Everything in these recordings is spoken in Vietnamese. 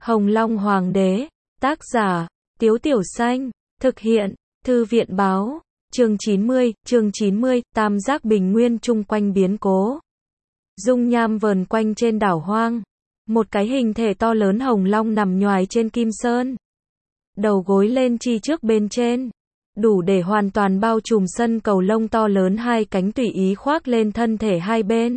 Hồng Long Hoàng đế, tác giả, Tiếu Tiểu Xanh, thực hiện, Thư viện báo, chương 90, Tam Giác Bình Nguyên chung quanh biến cố. Dung nham vờn quanh trên đảo hoang. Một cái hình thể to lớn hồng long nằm nhoài trên kim sơn. Đầu gối lên chi trước bên trên. Đủ để hoàn toàn bao trùm sân cầu lông to lớn, hai cánh tùy ý khoác lên thân thể hai bên.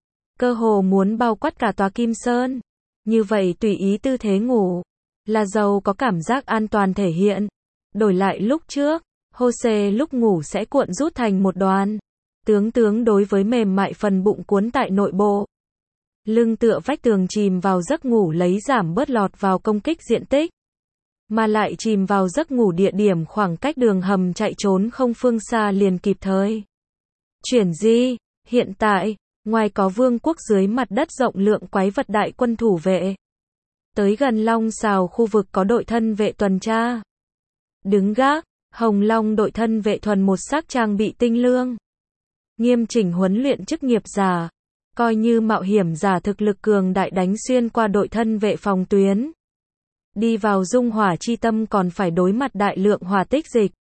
Cơ hồ muốn bao quát cả tòa kim sơn. Như vậy tùy ý tư thế ngủ. Là giàu có cảm giác an toàn thể hiện. Đổi lại lúc trước, Jose lúc ngủ sẽ cuộn rút thành một đoàn. Tướng đối với mềm mại phần bụng cuốn tại nội bộ. Lưng tựa vách tường chìm vào giấc ngủ lấy giảm bớt lọt vào công kích diện tích. Mà lại chìm vào giấc ngủ địa điểm khoảng cách đường hầm chạy trốn không phương xa liền kịp thời. Chuyển di, hiện tại, ngoài có vương quốc dưới mặt đất rộng lượng quái vật đại quân thủ vệ. Tới gần Long Sào khu vực có đội thân vệ tuần tra. Đứng gác, Hồng Long đội thân vệ thuần một sắc trang bị tinh lương. Nghiêm chỉnh huấn luyện chức nghiệp giả. Coi như mạo hiểm giả thực lực cường đại đánh xuyên qua đội thân vệ phòng tuyến. Đi vào dung hỏa chi tâm còn phải đối mặt đại lượng hỏa tích dịch.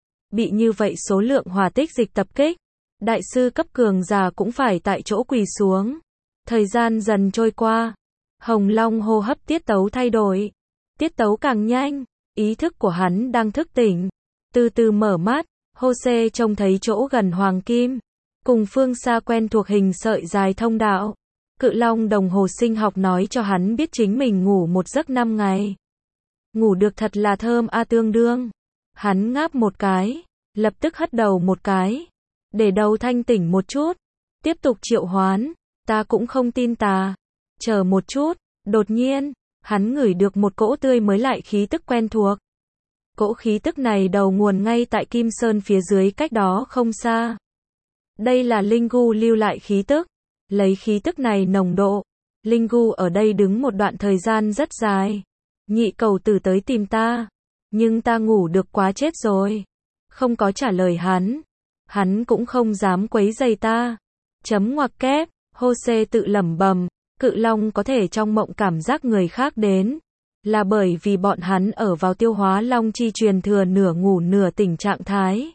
Bị như vậy số lượng hỏa tích dịch tập kích. Đại sư cấp cường giả cũng phải tại chỗ quỳ xuống. Thời gian dần trôi qua. Hồng Long hô hấp tiết tấu thay đổi. Tiết tấu càng nhanh. Ý thức của hắn đang thức tỉnh. Từ từ mở mắt. Jose trông thấy chỗ gần hoàng kim. Cùng phương xa quen thuộc hình sợi dài thông đạo. Cự long đồng hồ sinh học nói cho hắn biết chính mình ngủ một giấc 5 ngày. Ngủ được thật là thơm tương đương. Hắn ngáp một cái. Lập tức hất đầu một cái. Để đầu thanh tỉnh một chút. Tiếp tục triệu hoán. Ta cũng không tin ta. Chờ một chút. Đột nhiên, hắn ngửi được một cỗ tươi mới lại khí tức quen thuộc. Cỗ khí tức này đầu nguồn ngay tại Kim Sơn phía dưới cách đó không xa. Đây là Linh Gu lưu lại khí tức. Lấy khí tức này nồng độ. Linh Gu ở đây đứng một đoạn thời gian rất dài. Nhị cầu tử tới tìm ta. Nhưng ta ngủ được quá chết rồi. Không có trả lời hắn. Hắn cũng không dám quấy rầy ta. Chấm ngoặc kép. Jose tự lẩm bẩm. Cự long có thể trong mộng cảm giác người khác đến. Là bởi vì bọn hắn ở vào tiêu hóa long chi truyền thừa nửa ngủ nửa tỉnh trạng thái.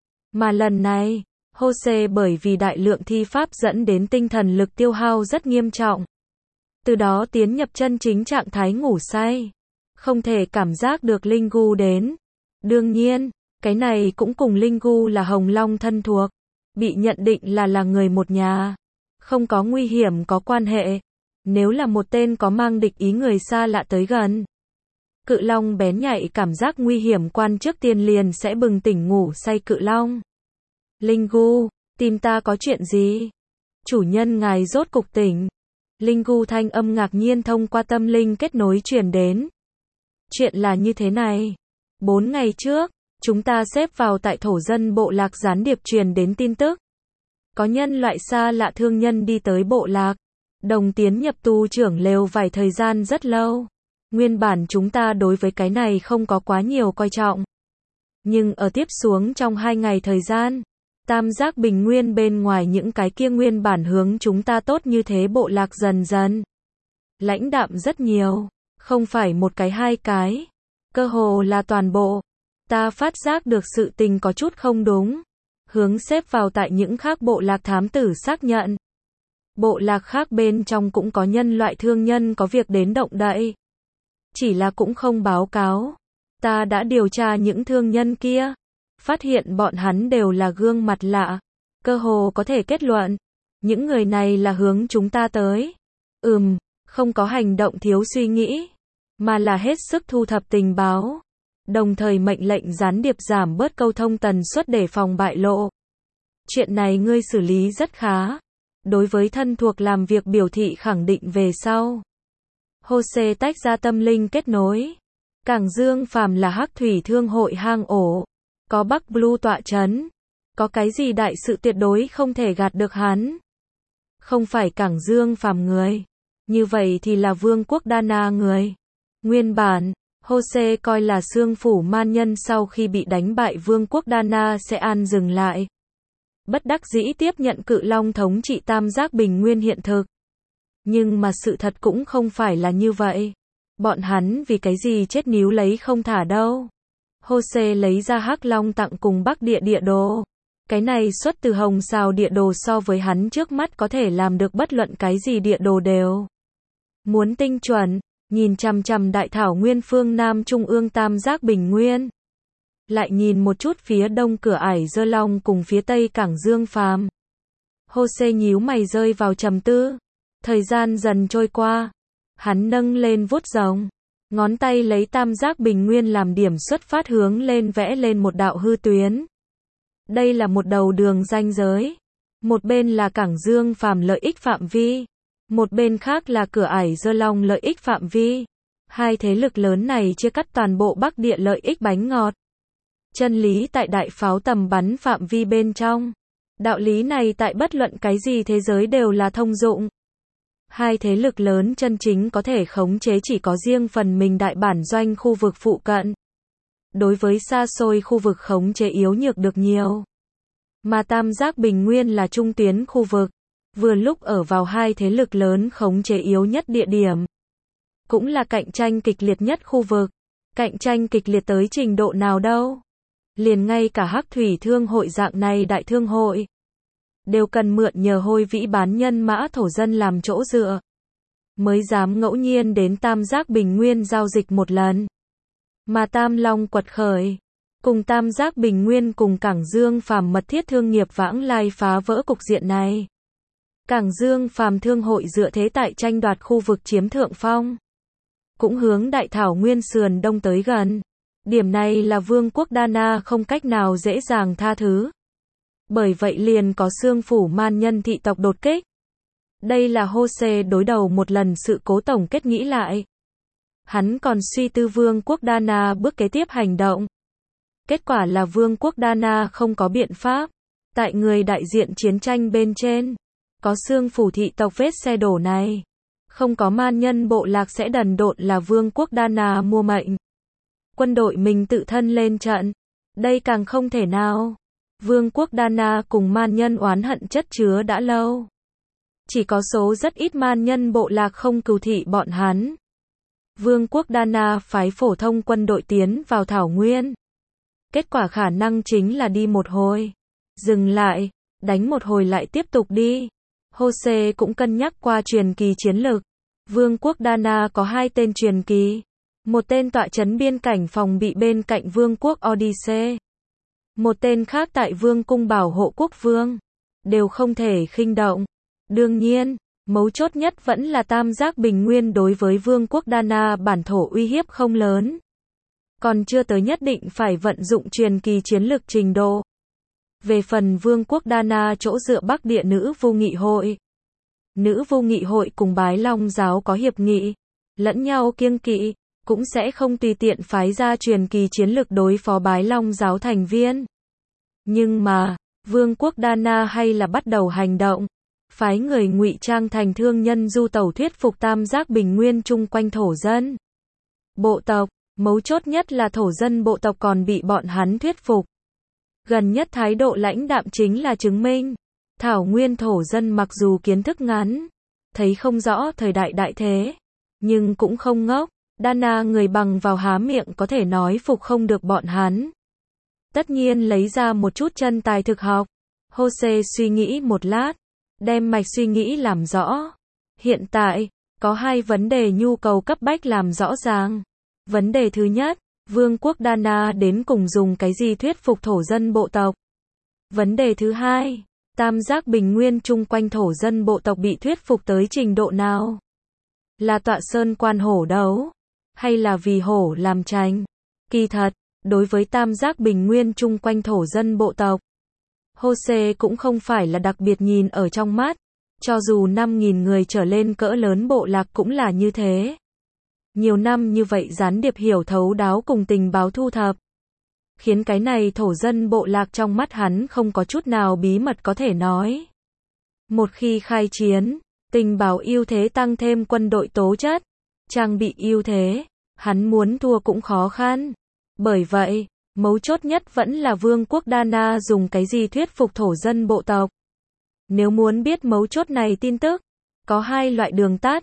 Mà lần này, Jose bởi vì đại lượng thi pháp dẫn đến tinh thần lực tiêu hao rất nghiêm trọng. Từ đó tiến nhập chân chính trạng thái ngủ say. Không thể cảm giác được Linh Gu đến. Đương nhiên, cái này cũng cùng Linh Gu là Hồng Long thân thuộc. Bị nhận định là người một nhà. Không có nguy hiểm có quan hệ. Nếu là một tên có mang địch ý người xa lạ tới gần. Cự long bén nhạy cảm giác nguy hiểm quan trước tiên liền sẽ bừng tỉnh ngủ say cự long. Linh Gu, tìm ta có chuyện gì? Chủ nhân ngài rốt cục tỉnh. Linh Gu thanh âm ngạc nhiên thông qua tâm linh kết nối truyền đến. Chuyện là như thế này. 4 ngày trước, chúng ta xếp vào tại thổ dân bộ lạc gián điệp truyền đến tin tức. Có nhân loại xa lạ thương nhân đi tới bộ lạc. Đồng tiến nhập tu trưởng lều vài thời gian rất lâu. Nguyên bản chúng ta đối với cái này không có quá nhiều coi trọng. Nhưng ở tiếp xuống trong 2 ngày thời gian, Tam Giác Bình Nguyên bên ngoài những cái kia nguyên bản hướng chúng ta tốt như thế bộ lạc dần dần lãnh đạm rất nhiều, không phải một cái hai cái, cơ hồ là toàn bộ. Ta phát giác được sự tình có chút không đúng. Hướng xếp vào tại những khác bộ lạc thám tử xác nhận. Bộ lạc khác bên trong cũng có nhân loại thương nhân có việc đến động đậy. Chỉ là cũng không báo cáo. Ta đã điều tra những thương nhân kia. Phát hiện bọn hắn đều là gương mặt lạ. Cơ hồ có thể kết luận. Những người này là hướng chúng ta tới. Không có hành động thiếu suy nghĩ. Mà là hết sức thu thập tình báo. Đồng thời mệnh lệnh gián điệp giảm bớt câu thông tần suất để phòng bại lộ. Chuyện này ngươi xử lý rất khá. Đối với thân thuộc làm việc biểu thị khẳng định về sau. Jose tách ra tâm linh kết nối. Cảng Dương Phàm là hắc thủy thương hội hang ổ. Có Bắc Blue tọa chấn. Có cái gì đại sự tuyệt đối không thể gạt được hắn. Không phải Cảng Dương Phàm người. Như vậy thì là Vương quốc Dana người. Nguyên bản, Jose coi là Xương Phủ Man Nhân sau khi bị đánh bại Vương quốc Dana sẽ an dừng lại. Bất đắc dĩ tiếp nhận cự long thống trị Tam Giác Bình Nguyên hiện thực. Nhưng mà sự thật cũng không phải là như vậy. Bọn hắn vì cái gì chết níu lấy không thả đâu. Hô-xê lấy ra Hắc Long tặng cùng Bắc Địa địa đồ. Cái này xuất từ Hồng Sào địa đồ, so với hắn trước mắt có thể làm được bất luận cái gì địa đồ đều muốn tinh chuẩn, nhìn chằm chằm đại thảo nguyên phương Nam Trung ương tam giác bình nguyên. Lại nhìn một chút phía đông cửa ải Dơ Long cùng phía tây cảng Dương Phàm. Hô-xê nhíu mày rơi vào trầm tư. Thời gian dần trôi qua. Hắn nâng lên vuốt rồng. Ngón tay lấy tam giác bình nguyên làm điểm xuất phát hướng lên vẽ lên một đạo hư tuyến. Đây là một đầu đường ranh giới. Một bên là cảng Dương Phàm lợi ích phạm vi. Một bên khác là cửa ải Dơ Long lợi ích phạm vi. Hai thế lực lớn này chia cắt toàn bộ Bắc Địa lợi ích bánh ngọt. Chân lý tại đại pháo tầm bắn phạm vi bên trong. Đạo lý này tại bất luận cái gì thế giới đều là thông dụng. Hai thế lực lớn chân chính có thể khống chế chỉ có riêng phần mình đại bản doanh khu vực phụ cận. Đối với xa xôi khu vực khống chế yếu nhược được nhiều. Mà tam giác bình nguyên là trung tuyến khu vực. Vừa lúc ở vào hai thế lực lớn khống chế yếu nhất địa điểm. Cũng là cạnh tranh kịch liệt nhất khu vực. Cạnh tranh kịch liệt tới trình độ nào đâu. Liền ngay cả Hắc Thủy Thương hội dạng này đại thương hội. Đều cần mượn nhờ Hôi Vĩ bán nhân mã thổ dân làm chỗ dựa. Mới dám ngẫu nhiên đến tam giác bình nguyên giao dịch một lần. Mà Tam Long quật khởi. Cùng tam giác bình nguyên cùng cảng Dương Phàm mật thiết thương nghiệp vãng lai phá vỡ cục diện này. Cảng Dương Phàm thương hội dựa thế tại tranh đoạt khu vực chiếm thượng phong. Cũng hướng đại thảo nguyên sườn đông tới gần. Điểm này là Vương quốc Đa Na không cách nào dễ dàng tha thứ. Bởi vậy liền có Xương Phủ Man Nhân thị tộc đột kích. Đây là Hô-xê đối đầu một lần sự cố tổng kết nghĩ lại. Hắn còn suy tư Vương quốc Đa Na bước kế tiếp hành động. Kết quả là Vương quốc Đa Na không có biện pháp. Tại người đại diện chiến tranh bên trên, có Xương Phủ thị tộc vết xe đổ này. Không có Man Nhân bộ lạc sẽ đần độn là Vương quốc Đa Na mua mệnh. Quân đội mình tự thân lên trận. Đây càng không thể nào. Vương quốc Đa Na cùng Man Nhân oán hận chất chứa đã lâu. Chỉ có số rất ít Man Nhân bộ lạc không cừu thị bọn hắn. Vương quốc Đa Na phái phổ thông quân đội tiến vào thảo nguyên. Kết quả khả năng chính là đi một hồi, dừng lại, đánh một hồi lại tiếp tục đi. Hô-xê cũng cân nhắc qua truyền kỳ chiến lược. Vương quốc Đa Na có hai tên truyền kỳ. Một tên tọa trấn biên cảnh phòng bị bên cạnh Vương quốc Odyssey. Một tên khác tại Vương cung bảo hộ quốc vương. Đều không thể khinh động. Đương nhiên, mấu chốt nhất vẫn là tam giác bình nguyên đối với Vương quốc Đa Na bản thổ uy hiếp không lớn. Còn chưa tới nhất định phải vận dụng truyền kỳ chiến lược trình độ. Về phần Vương quốc Đa Na chỗ dựa Bắc Địa Nữ Vô Nghị hội. Nữ Vô Nghị hội cùng Bái Long giáo có hiệp nghị, lẫn nhau kiêng kỵ, cũng sẽ không tùy tiện phái ra truyền kỳ chiến lược đối phó Bái Long giáo thành viên. Nhưng mà, Vương quốc Đa Na hay là bắt đầu hành động. Phái người ngụy trang thành thương nhân du tẩu thuyết phục tam giác bình nguyên chung quanh thổ dân. Bộ tộc, mấu chốt nhất là thổ dân bộ tộc còn bị bọn hắn thuyết phục. Gần nhất thái độ lãnh đạm chính là chứng minh. Thảo nguyên thổ dân mặc dù kiến thức ngắn, thấy không rõ thời đại đại thế, nhưng cũng không ngốc. Đa Na người bằng vào há miệng có thể nói phục không được bọn hắn. Tất nhiên lấy ra một chút chân tài thực học. Hô-xê suy nghĩ một lát, đem mạch suy nghĩ làm rõ. Hiện tại, có hai vấn đề nhu cầu cấp bách làm rõ ràng. Vấn đề thứ nhất, Vương quốc Đa Na đến cùng dùng cái gì thuyết phục thổ dân bộ tộc. Vấn đề thứ hai, tam giác bình nguyên chung quanh thổ dân bộ tộc bị thuyết phục tới trình độ nào? Là tọa sơn quan hổ đấu? Hay là vì hổ làm tranh? Kỳ thật, đối với tam giác bình nguyên chung quanh thổ dân bộ tộc, Hô-xê cũng không phải là đặc biệt nhìn ở trong mắt. Cho dù 5.000 người trở lên cỡ lớn bộ lạc cũng là như thế. Nhiều năm như vậy gián điệp hiểu thấu đáo cùng tình báo thu thập. Khiến cái này thổ dân bộ lạc trong mắt hắn không có chút nào bí mật có thể nói. Một khi khai chiến, tình báo ưu thế tăng thêm quân đội tố chất, trang bị ưu thế, hắn muốn thua cũng khó khăn. Bởi vậy, mấu chốt nhất vẫn là Vương quốc Đa Na dùng cái gì thuyết phục thổ dân bộ tộc. Nếu muốn biết mấu chốt này tin tức, có hai loại đường tắt.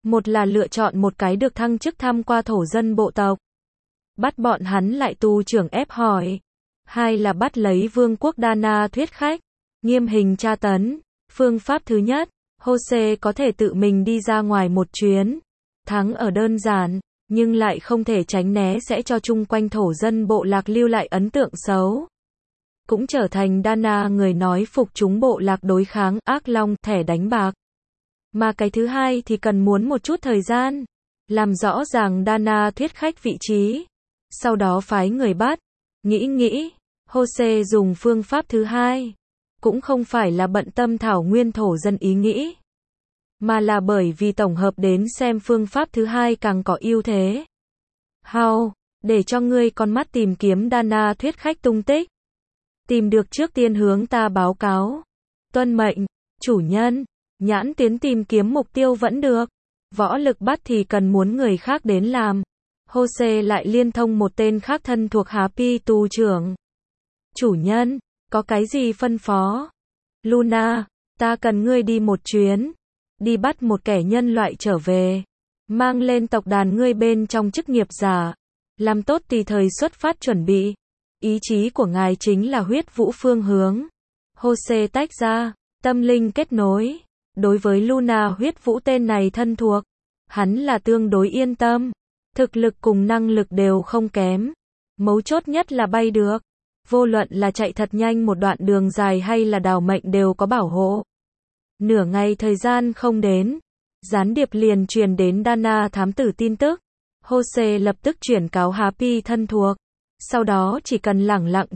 Một là lựa chọn một cái được thăng chức tham qua thổ dân bộ tộc, bắt bọn hắn lại tu trưởng ép hỏi. Hai là bắt lấy vương quốc Dana thuyết khách, nghiêm hình tra tấn. Phương pháp thứ nhất, Jose có thể tự mình đi ra ngoài một chuyến. Thắng ở đơn giản, nhưng lại không thể tránh né sẽ cho chung quanh thổ dân bộ lạc lưu lại ấn tượng xấu. Cũng trở thành Dana người nói phục chúng bộ lạc đối kháng ác long thẻ đánh bạc. Mà cái thứ hai thì cần muốn một chút thời gian, làm rõ ràng Dana thuyết khách vị trí, sau đó phái người bắt. Nghĩ, Jose dùng phương pháp thứ hai, cũng không phải là bận tâm thảo nguyên thổ dân ý nghĩ, mà là bởi vì tổng hợp đến xem phương pháp thứ hai càng có ưu thế. How, để cho ngươi con mắt tìm kiếm Dana thuyết khách tung tích. Tìm được trước tiên hướng ta báo cáo. Tuân mệnh, chủ nhân. Nhãn tuyến tìm kiếm mục tiêu vẫn được. Võ lực bắt thì cần muốn người khác đến làm. Jose lại liên thông một tên khác thân thuộc Happy tu trưởng. Chủ nhân, có cái gì phân phó? Luna, ta cần ngươi đi một chuyến. Đi bắt một kẻ nhân loại trở về. Mang lên tộc đàn ngươi bên trong chức nghiệp giả. Làm tốt tùy thời xuất phát chuẩn bị. Ý chí của ngài chính là huyết vũ phương hướng. Jose tách ra, tâm linh kết nối. Đối với Luna huyết vũ tên này thân thuộc, hắn là tương đối yên tâm. Thực lực cùng năng lực đều không kém. Mấu chốt nhất là bay được. Vô luận là chạy thật nhanh một đoạn đường dài hay là đào mệnh đều có bảo hộ. Nửa ngày thời gian không đến, gián điệp liền truyền đến Dana thám tử tin tức. Jose lập tức chuyển cáo Happy thân thuộc. Sau đó chỉ cần lẳng lặng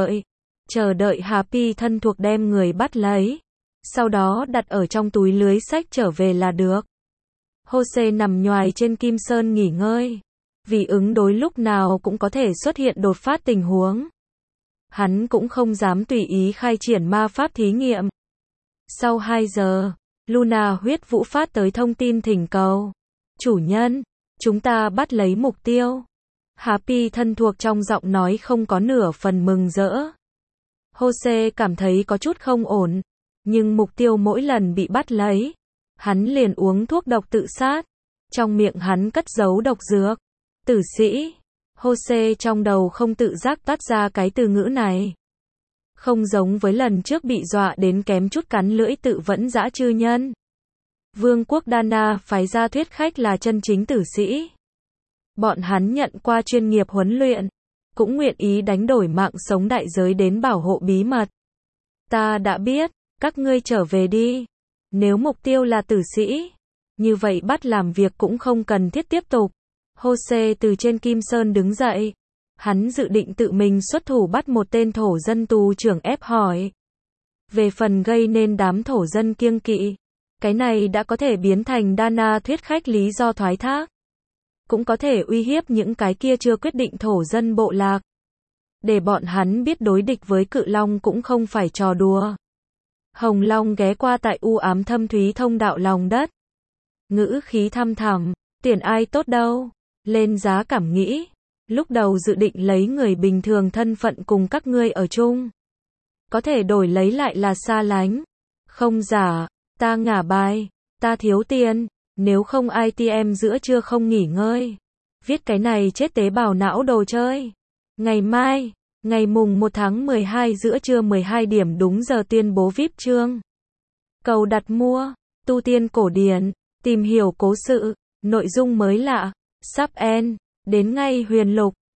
chờ đợi Happy thân thuộc đem người bắt lấy. Sau đó đặt ở trong túi lưới sách trở về là được. Jose nằm nhoài trên Kim Sơn nghỉ ngơi. Vì ứng đối lúc nào cũng có thể xuất hiện đột phát tình huống. Hắn cũng không dám tùy ý khai triển ma pháp thí nghiệm. Sau 2 giờ, Luna huyết vũ phát tới thông tin thỉnh cầu. Chủ nhân, chúng ta bắt lấy mục tiêu. Happy thân thuộc trong giọng nói không có nửa phần mừng rỡ. Jose cảm thấy có chút không ổn. Nhưng mục tiêu mỗi lần bị bắt lấy, hắn liền uống thuốc độc tự sát. Trong miệng hắn cất giấu độc dược. Tử sĩ. Jose trong đầu không tự giác tắt ra cái từ ngữ này. Không giống với lần trước bị dọa đến kém chút cắn lưỡi tự vẫn dã chư nhân. Vương quốc Dana phái ra thuyết khách là chân chính tử sĩ. Bọn hắn nhận qua chuyên nghiệp huấn luyện, cũng nguyện ý đánh đổi mạng sống đại giới đến bảo hộ bí mật. Ta đã biết, các ngươi trở về đi. Nếu mục tiêu là tử sĩ, như vậy bắt làm việc cũng không cần thiết tiếp tục. Jose từ trên Kim Sơn đứng dậy. Hắn dự định tự mình xuất thủ bắt một tên thổ dân tù trưởng ép hỏi. Về phần gây nên đám thổ dân kiêng kỵ, cái này đã có thể biến thành Dana thuyết khách lý do thoái thác. Cũng có thể uy hiếp những cái kia chưa quyết định thổ dân bộ lạc. Để bọn hắn biết đối địch với cự long cũng không phải trò đùa. Hồng Long ghé qua tại u ám thâm thúy thông đạo lòng đất. Ngữ khí thăm thẳm, tiền ai tốt đâu. Lên giá cảm nghĩ. Lúc đầu dự định lấy người bình thường thân phận cùng các ngươi ở chung. Có thể đổi lấy lại là xa lánh. Không giả, ta ngả bài, ta thiếu tiền, nếu không ITM giữa trưa không nghỉ ngơi. Viết cái này chết tế bào não đồ chơi. Ngày mai, ngày mùng 1 tháng 12 giữa trưa 12 điểm đúng giờ tuyên bố VIP chương. Cầu đặt mua, tu tiên cổ điển, tìm hiểu cố sự, nội dung mới lạ, sub end, đến ngay huyền lục.